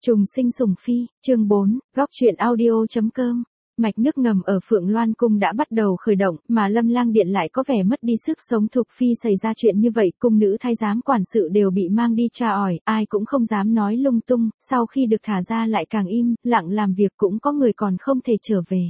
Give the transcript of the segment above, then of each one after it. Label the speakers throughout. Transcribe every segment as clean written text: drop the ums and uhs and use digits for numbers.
Speaker 1: Trùng sinh sủng phi, chương 4, góc truyện audio.com. Mạch nước ngầm ở Phượng Loan Cung đã bắt đầu khởi động, mà Lâm Lang Điện lại có vẻ mất đi sức sống. Thục phi xảy ra chuyện như vậy, cung nữ thái giám quản sự đều bị mang đi tra ỏi, ai cũng không dám nói lung tung, sau khi được thả ra lại càng im lặng làm việc, cũng có người còn không thể trở về.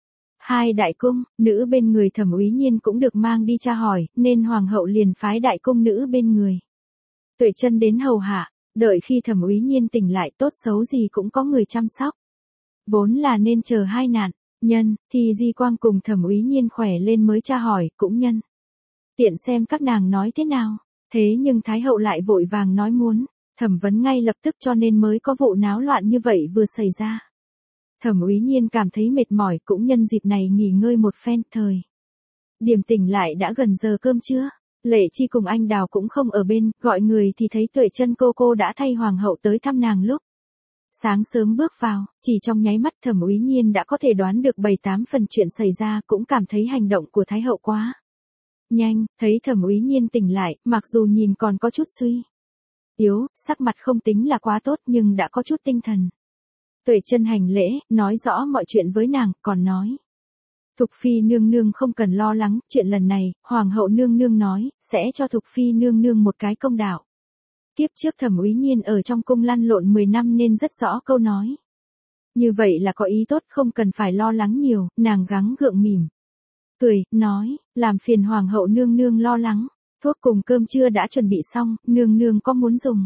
Speaker 1: Hai đại cung, nữ bên người Thẩm Úy Nhiên cũng được mang đi tra hỏi, nên hoàng hậu liền phái đại cung nữ bên người Tuệ Chân đến hầu hạ. Đợi khi Thẩm Úy Nhiên tỉnh lại, tốt xấu gì cũng có người chăm sóc. Vốn là nên chờ hai nạn nhân, thì Di Quang cùng Thẩm Úy Nhiên khỏe lên mới tra hỏi, cũng nhân tiện xem các nàng nói thế nào. Thế nhưng Thái hậu lại vội vàng nói muốn thẩm vấn ngay lập tức, cho nên mới có vụ náo loạn như vậy vừa xảy ra. Thẩm Úy Nhiên cảm thấy mệt mỏi, cũng nhân dịp này nghỉ ngơi một phen. Thời điểm tỉnh lại đã gần giờ cơm trưa. Lệ Chi cùng anh Đào cũng không ở bên, gọi người thì thấy Tuệ Chân cô đã thay hoàng hậu tới thăm nàng lúc sáng sớm bước vào, chỉ trong nháy mắt Thẩm Úy Nhiên đã có thể đoán được 7-8 phần chuyện xảy ra, cũng cảm thấy hành động của Thái hậu quá nhanh. Thấy Thẩm Úy Nhiên tỉnh lại, mặc dù nhìn còn có chút suy yếu, sắc mặt không tính là quá tốt, nhưng đã có chút tinh thần. Tuệ Chân hành lễ, nói rõ mọi chuyện với nàng, còn nói: Thục phi nương nương không cần lo lắng, chuyện lần này, hoàng hậu nương nương nói, sẽ cho Thục phi nương nương một cái công đạo. Kiếp trước Thẩm Úy Nhiên ở trong cung lăn lộn 10 năm nên rất rõ câu nói như vậy là có ý tốt, không cần phải lo lắng nhiều. Nàng gắng gượng mỉm cười, nói: làm phiền hoàng hậu nương nương lo lắng, thuốc cùng cơm trưa đã chuẩn bị xong, nương nương có muốn dùng?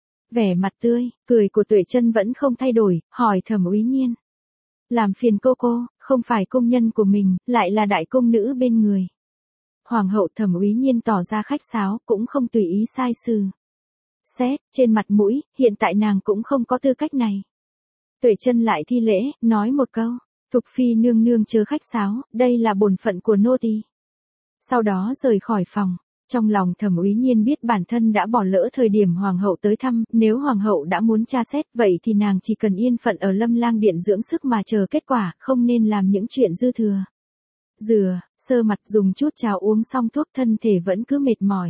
Speaker 1: Vẻ mặt tươi cười của Tuệ Chân vẫn không thay đổi, hỏi Thẩm Úy Nhiên: làm phiền cô, không phải cung nhân của mình, lại là đại cung nữ bên người hoàng hậu. Thẩm Úy Nhiên tỏ ra khách sáo, cũng không tùy ý sai sự xét. Trên mặt mũi, hiện tại nàng cũng không có tư cách này. Tuệ Chân lại thi lễ, nói một câu: Thục phi nương nương chớ khách sáo, đây là bổn phận của nô tỳ. Sau đó rời khỏi phòng. Trong lòng Thẩm Úy Nhiên biết bản thân đã bỏ lỡ thời điểm hoàng hậu tới thăm, nếu hoàng hậu đã muốn tra xét, vậy thì nàng chỉ cần yên phận ở Lâm Lang Điện dưỡng sức mà chờ kết quả, không nên làm những chuyện dư thừa. Sơ mặt dùng chút cháo uống xong thuốc, thân thể vẫn cứ mệt mỏi.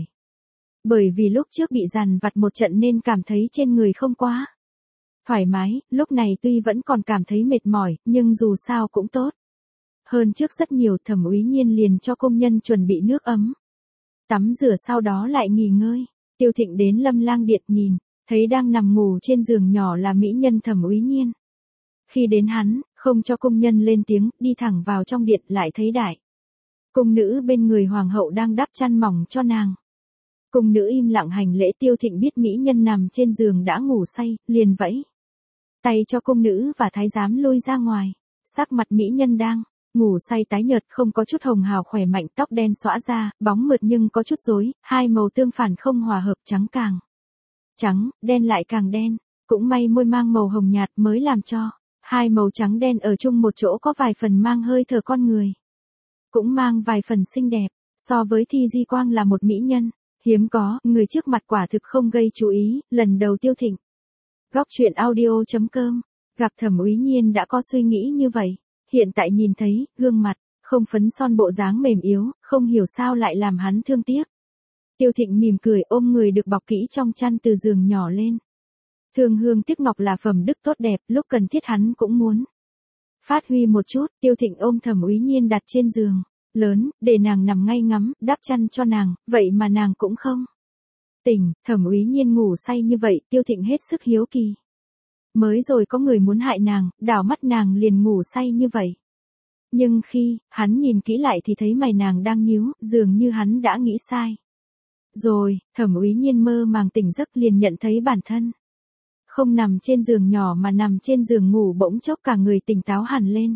Speaker 1: Bởi vì lúc trước bị dằn vặt một trận nên cảm thấy trên người không quá thoải mái, lúc này tuy vẫn còn cảm thấy mệt mỏi, nhưng dù sao cũng tốt hơn trước rất nhiều. Thẩm Úy Nhiên liền cho công nhân chuẩn bị nước ấm tắm rửa, sau đó lại nghỉ ngơi. Tiêu Thịnh đến Lâm Lang Điện nhìn, thấy đang nằm ngủ trên giường nhỏ là mỹ nhân Thẩm Úy Nhiên. Khi đến hắn, không cho công nhân lên tiếng, đi thẳng vào trong điện, lại thấy đại cung nữ bên người hoàng hậu đang đắp chăn mỏng cho nàng. Cung nữ im lặng hành lễ. Tiêu Thịnh biết mỹ nhân nằm trên giường đã ngủ say, liền vẫy tay cho cung nữ và thái giám lui ra ngoài. Sắc mặt mỹ nhân đang ngủ say tái nhợt, không có chút hồng hào khỏe mạnh, tóc đen xõa ra, bóng mượt nhưng có chút rối, hai màu tương phản không hòa hợp, trắng càng trắng, đen lại càng đen. Cũng may môi mang màu hồng nhạt mới làm cho hai màu trắng đen ở chung một chỗ có vài phần mang hơi thở con người, cũng mang vài phần xinh đẹp. So với Thi Di Quang là một mỹ nhân hiếm có, người trước mặt quả thực không gây chú ý. Lần đầu Tiêu Thịnh góc truyện audio.com gặp Thẩm Úy Nhiên đã có suy nghĩ như vậy. Hiện tại nhìn thấy gương mặt không phấn son, bộ dáng mềm yếu, không hiểu sao lại làm hắn thương tiếc. Tiêu Thịnh mỉm cười, ôm người được bọc kỹ trong chăn từ giường nhỏ lên. Thương hương tiếc ngọc là phẩm đức tốt đẹp, lúc cần thiết hắn cũng muốn phát huy một chút. Tiêu Thịnh ôm Thẩm Úy Nhiên đặt trên giường lớn, để nàng nằm ngay ngắn, đắp chăn cho nàng, vậy mà nàng cũng không tỉnh. Thẩm Úy Nhiên ngủ say như vậy, Tiêu Thịnh hết sức hiếu kỳ. Mới rồi có người muốn hại nàng, đảo mắt nàng liền ngủ say như vậy. Nhưng khi hắn nhìn kỹ lại thì thấy mày nàng đang nhíu, dường như hắn đã nghĩ sai rồi. Thẩm Úy Nhiên mơ màng tỉnh giấc, liền nhận thấy bản thân không nằm trên giường nhỏ mà nằm trên giường ngủ, bỗng chốc cả người tỉnh táo hẳn lên.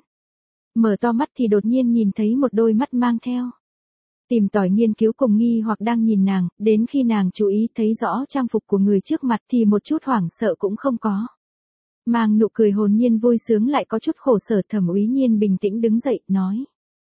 Speaker 1: Mở to mắt thì đột nhiên nhìn thấy một đôi mắt mang theo tìm tòi nghiên cứu cùng nghi hoặc đang nhìn nàng. Đến khi nàng chú ý thấy rõ trang phục của người trước mặt thì một chút hoảng sợ cũng không có, mang nụ cười hồn nhiên vui sướng lại có chút khổ sở. Thẩm Úy Nhiên bình tĩnh đứng dậy, nói: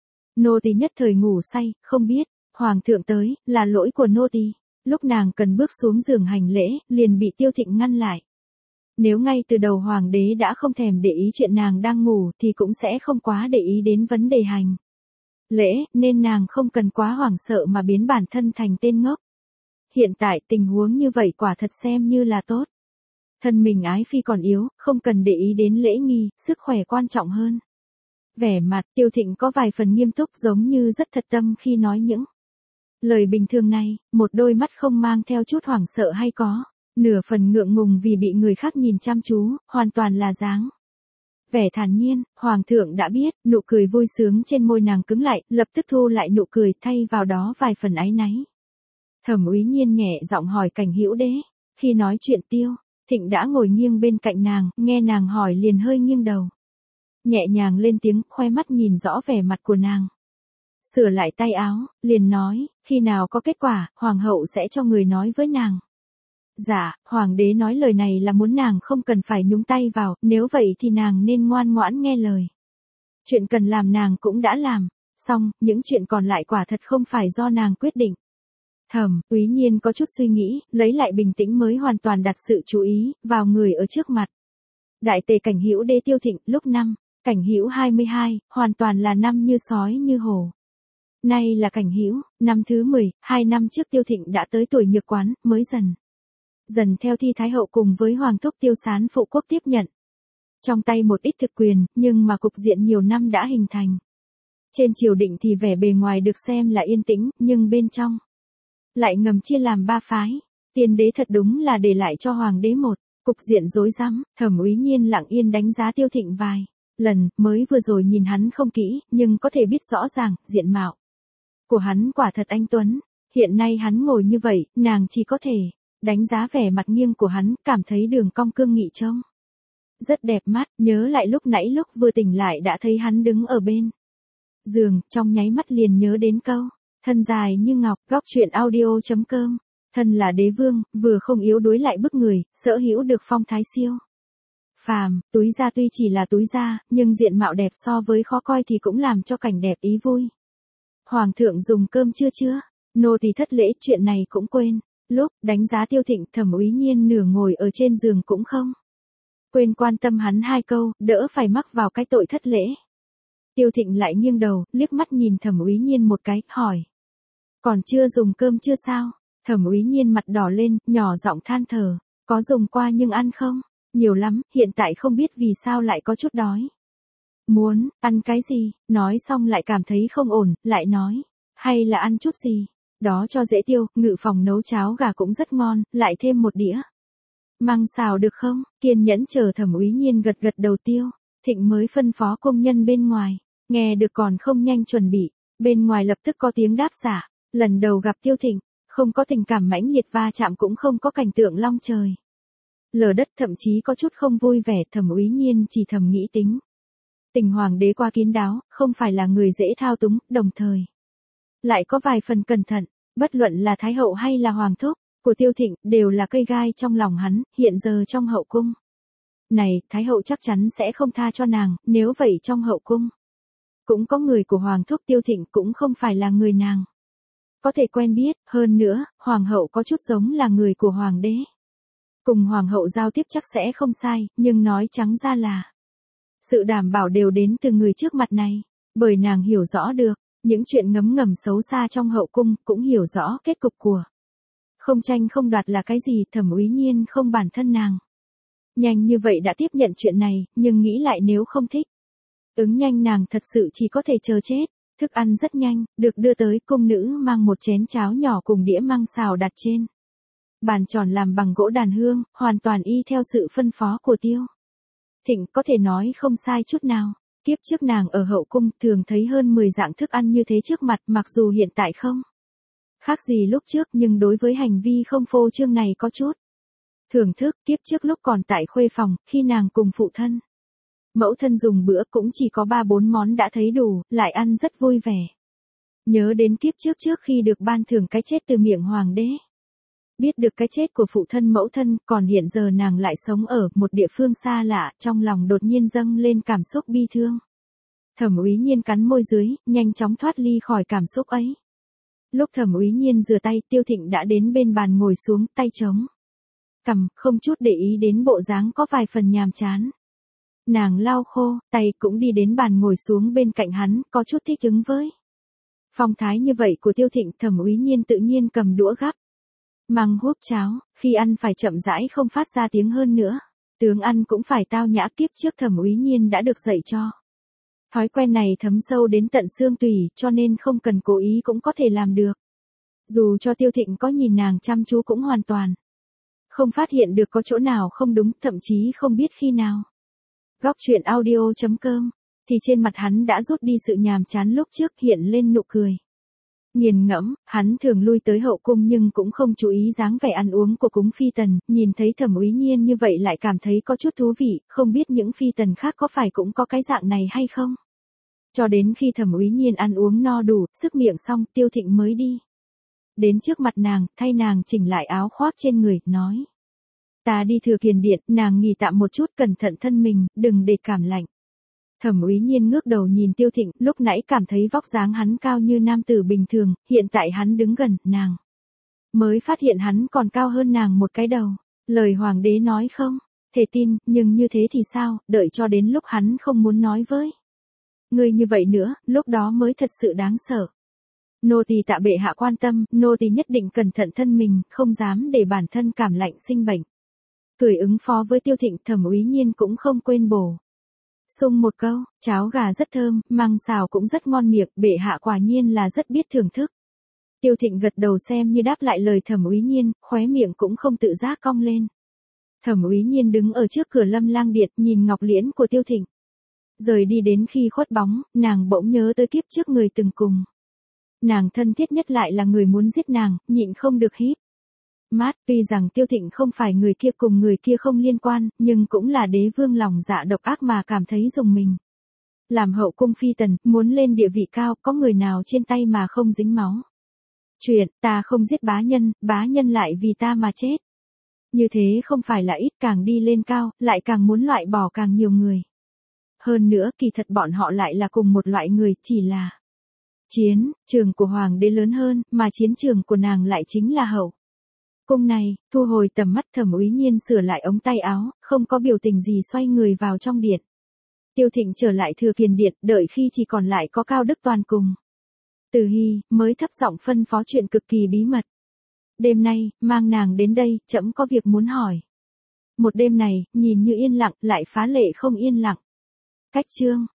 Speaker 1: nô tỳ nhất thời ngủ say, không biết hoàng thượng tới, là lỗi của nô tỳ. Lúc nàng cần bước xuống giường hành lễ, liền bị Tiêu Thịnh ngăn lại. Nếu ngay từ đầu hoàng đế đã không thèm để ý chuyện nàng đang ngủ thì cũng sẽ không quá để ý đến vấn đề hành lễ, nên nàng không cần quá hoảng sợ mà biến bản thân thành tên ngốc. Hiện tại tình huống như vậy quả thật xem như là tốt. Thân mình ái phi còn yếu, không cần để ý đến lễ nghi, sức khỏe quan trọng hơn. Vẻ mặt Tiêu Thịnh có vài phần nghiêm túc giống như rất thật tâm khi nói những lời bình thường này, một đôi mắt không mang theo chút hoảng sợ hay có nửa phần ngượng ngùng vì bị người khác nhìn chăm chú, hoàn toàn là dáng vẻ thản nhiên. Hoàng thượng đã biết, nụ cười vui sướng trên môi nàng cứng lại, lập tức thu lại nụ cười, thay vào đó vài phần áy náy. Thẩm Úy Nhiên nhẹ giọng hỏi Cảnh Hữu Đế. Khi nói chuyện Tiêu Thịnh đã ngồi nghiêng bên cạnh nàng, nghe nàng hỏi liền hơi nghiêng đầu. Nhẹ nhàng lên tiếng, khoe mắt nhìn rõ vẻ mặt của nàng. Sửa lại tay áo, liền nói, khi nào có kết quả, hoàng hậu sẽ cho người nói với nàng. Dạ, hoàng đế nói lời này là muốn nàng không cần phải nhúng tay vào, nếu vậy thì nàng nên ngoan ngoãn nghe lời. Chuyện cần làm nàng cũng đã làm, xong, những chuyện còn lại quả thật không phải do nàng quyết định. Thẩm Úy Nhiên có chút suy nghĩ, lấy lại bình tĩnh mới hoàn toàn đặt sự chú ý vào người ở trước mặt. Đại tề Cảnh Hữu Đế Tiêu Thịnh, lúc năm Cảnh Hữu 22, hoàn toàn là năm như sói như hổ. Nay là Cảnh Hữu năm thứ 10, 2 năm trước Tiêu Thịnh đã tới tuổi nhược quán, mới dần theo thi thái hậu cùng với hoàng thúc Tiêu Sán phụ quốc tiếp nhận trong tay một ít thực quyền, nhưng mà cục diện nhiều năm đã hình thành. Trên triều đình thì vẻ bề ngoài được xem là yên tĩnh, nhưng bên trong lại ngầm chia làm 3 phái. Tiên đế thật đúng là để lại cho hoàng đế một cục diện rối rắm. Thẩm Úy Nhiên lặng yên đánh giá Tiêu Thịnh vài lần, mới vừa rồi nhìn hắn không kỹ, nhưng có thể biết rõ ràng, diện mạo của hắn quả thật anh tuấn. Hiện nay hắn ngồi như vậy, nàng chỉ có thể đánh giá vẻ mặt nghiêng của hắn, cảm thấy đường cong cương nghị trông rất đẹp mắt. Nhớ lại lúc nãy lúc vừa tỉnh lại đã thấy hắn đứng ở bên giường, trong nháy mắt liền nhớ đến câu thân dài như ngọc. Góc truyện audio.com. Thân là đế vương, vừa không yếu đuối lại bức người, sở hữu được phong thái siêu phàm. Túi da tuy chỉ là túi da, nhưng diện mạo đẹp so với khó coi thì cũng làm cho cảnh đẹp ý vui. Hoàng thượng dùng cơm chưa? Nô tỳ thất lễ, chuyện này cũng quên. Lúc đánh giá Tiêu Thịnh, Thẩm Úy Nhiên nửa ngồi ở trên giường cũng không quên quan tâm hắn 2 câu, đỡ phải mắc vào cái tội thất lễ. Tiêu Thịnh lại nghiêng đầu, liếc mắt nhìn Thẩm Úy Nhiên một cái, hỏi. Còn chưa dùng cơm chưa sao? Thẩm Úy Nhiên mặt đỏ lên, nhỏ giọng than thở. Có dùng qua nhưng ăn không? Nhiều lắm, hiện tại không biết vì sao lại có chút đói. Muốn, ăn cái gì? Nói xong lại cảm thấy không ổn, lại nói. Hay là ăn chút gì? Đó cho dễ tiêu, ngự phòng nấu cháo gà cũng rất ngon, lại thêm một đĩa măng xào được không? Kiên nhẫn chờ Thẩm Úy Nhiên gật gật đầu. Tiêu Thịnh mới phân phó công nhân bên ngoài, nghe được còn không nhanh chuẩn bị, bên ngoài lập tức có tiếng đáp giả. Lần đầu gặp Tiêu Thịnh, không có tình cảm mãnh liệt va chạm, cũng không có cảnh tượng long trời lở đất, thậm chí có chút không vui vẻ. Thẩm Úy Nhiên chỉ thầm nghĩ tình hoàng đế quá kín đáo, không phải là người dễ thao túng, đồng thời lại có vài phần cẩn thận. Bất luận là thái hậu hay là hoàng thúc của Tiêu Thịnh, đều là cây gai trong lòng hắn. Hiện giờ trong hậu cung này, thái hậu chắc chắn sẽ không tha cho nàng, nếu vậy trong hậu cung cũng có người của hoàng thúc Tiêu Thịnh, cũng không phải là người nàng có thể quen biết. Hơn nữa, hoàng hậu có chút giống là người của hoàng đế. Cùng hoàng hậu giao tiếp chắc sẽ không sai, nhưng nói trắng ra là sự đảm bảo đều đến từ người trước mặt này. Bởi nàng hiểu rõ được những chuyện ngấm ngầm xấu xa trong hậu cung, cũng hiểu rõ kết cục của không tranh không đoạt là cái gì. Thẩm Úy Nhiên không bản thân nàng nhanh như vậy đã tiếp nhận chuyện này, nhưng nghĩ lại nếu không thích ứng nhanh, nàng thật sự chỉ có thể chờ chết. Thức ăn rất nhanh được đưa tới, cung nữ mang một chén cháo nhỏ cùng đĩa măng xào đặt trên bàn tròn làm bằng gỗ đàn hương, hoàn toàn y theo sự phân phó của Tiêu Thịnh, có thể nói không sai chút nào. Kiếp trước nàng ở hậu cung thường thấy hơn 10 dạng thức ăn như thế trước mặt, mặc dù hiện tại không khác gì lúc trước, nhưng đối với hành vi không phô trương này có chút thưởng thức. Kiếp trước lúc còn tại khuê phòng, khi nàng cùng phụ thân mẫu thân dùng bữa cũng chỉ có 3-4 món đã thấy đủ, lại ăn rất vui vẻ. Nhớ đến kiếp trước khi được ban thưởng cái chết từ miệng hoàng đế, biết được cái chết của phụ thân mẫu thân, còn hiện giờ nàng lại sống ở một địa phương xa lạ, trong lòng đột nhiên dâng lên cảm xúc bi thương. Thẩm Úy Nhiên cắn môi dưới, nhanh chóng thoát ly khỏi cảm xúc ấy. Lúc Thẩm Úy Nhiên rửa tay, Tiêu Thịnh đã đến bên bàn ngồi xuống, tay trống cằm, không chút để ý đến bộ dáng có vài phần nhàm chán. Nàng lau khô tay, cũng đi đến bàn ngồi xuống bên cạnh hắn, có chút thích ứng với phong thái như vậy của Tiêu Thịnh. Thẩm Úy Nhiên tự nhiên cầm đũa gắp Măng húp cháo, khi ăn phải chậm rãi không phát ra tiếng hơn nữa. Tướng ăn cũng phải tao nhã, kiếp trước Thẩm Úy Nhiên đã được dạy cho. Thói quen này thấm sâu đến tận xương tủy, cho nên không cần cố ý cũng có thể làm được. Dù cho Tiêu Thịnh có nhìn nàng chăm chú cũng hoàn toàn không phát hiện được có chỗ nào không đúng, thậm chí không biết khi nào. Góc truyện audio.com, thì trên mặt hắn đã rút đi sự nhàm chán lúc trước, hiện lên nụ cười. Nghiền ngẫm, hắn thường lui tới hậu cung nhưng cũng không chú ý dáng vẻ ăn uống của cúng phi tần, nhìn thấy Thẩm Úy Nhiên như vậy lại cảm thấy có chút thú vị, không biết những phi tần khác có phải cũng có cái dạng này hay không. Cho đến khi Thẩm Úy Nhiên ăn uống no đủ, sức miệng xong, Tiêu Thịnh mới đi đến trước mặt nàng, thay nàng chỉnh lại áo khoác trên người, nói: "Ta đi Thừa Kiền Điện." Nàng nghỉ tạm một chút, cẩn thận thân mình, đừng để cảm lạnh. Thẩm Úy Nhiên ngước đầu nhìn Tiêu Thịnh, lúc nãy cảm thấy vóc dáng hắn cao như nam tử bình thường, hiện tại hắn đứng gần nàng mới phát hiện hắn còn cao hơn nàng một cái đầu. Lời hoàng đế nói không thể tin, nhưng như thế thì sao, đợi cho đến lúc hắn không muốn nói với ngươi như vậy nữa, lúc đó mới thật sự đáng sợ. Nô tỳ tạ bệ hạ quan tâm, nô tỳ nhất định cẩn thận thân mình, không dám để bản thân cảm lạnh sinh bệnh. Cười ứng phó với Tiêu Thịnh, Thẩm Úy Nhiên cũng không quên bổ sung một câu: "Cháo gà rất thơm, măng xào cũng rất ngon miệng, bệ hạ quả nhiên là rất biết thưởng thức." Tiêu Thịnh gật đầu xem như đáp lại lời Thẩm Úy Nhiên, khóe miệng cũng không tự giác cong lên. Thẩm Úy Nhiên đứng ở trước cửa Lâm Lang Điện, nhìn ngọc liễn của Tiêu Thịnh. Rời đi đến khi khuất bóng, nàng bỗng nhớ tới kiếp trước người từng cùng nàng thân thiết nhất lại là người muốn giết nàng, nhịn không được híp mắt. Tuy rằng Tiêu Thịnh không phải người kia, cùng người kia không liên quan, nhưng cũng là đế vương lòng dạ độc ác mà cảm thấy rùng mình. Làm hậu cung phi tần, muốn lên địa vị cao, có người nào trên tay mà không dính máu. Chuyện, ta không giết bá nhân lại vì ta mà chết. Như thế không phải là ít, càng đi lên cao, lại càng muốn loại bỏ càng nhiều người. Hơn nữa, kỳ thật bọn họ lại là cùng một loại người, chỉ là chiến trường của hoàng đế lớn hơn, mà chiến trường của nàng lại chính là hậu cung này. Thu hồi tầm mắt, Thẩm Úy Nhiên sửa lại ống tay áo, không có biểu tình gì xoay người vào trong điện. Tiêu Thịnh trở lại Thừa Kiền Điện, đợi khi chỉ còn lại có Cao Đức Toàn cùng Từ Hy, mới thấp giọng phân phó chuyện cực kỳ bí mật. "Đêm nay, mang nàng đến đây, trẫm có việc muốn hỏi." Một đêm này, nhìn như yên lặng, lại phá lệ không yên lặng. Cách chương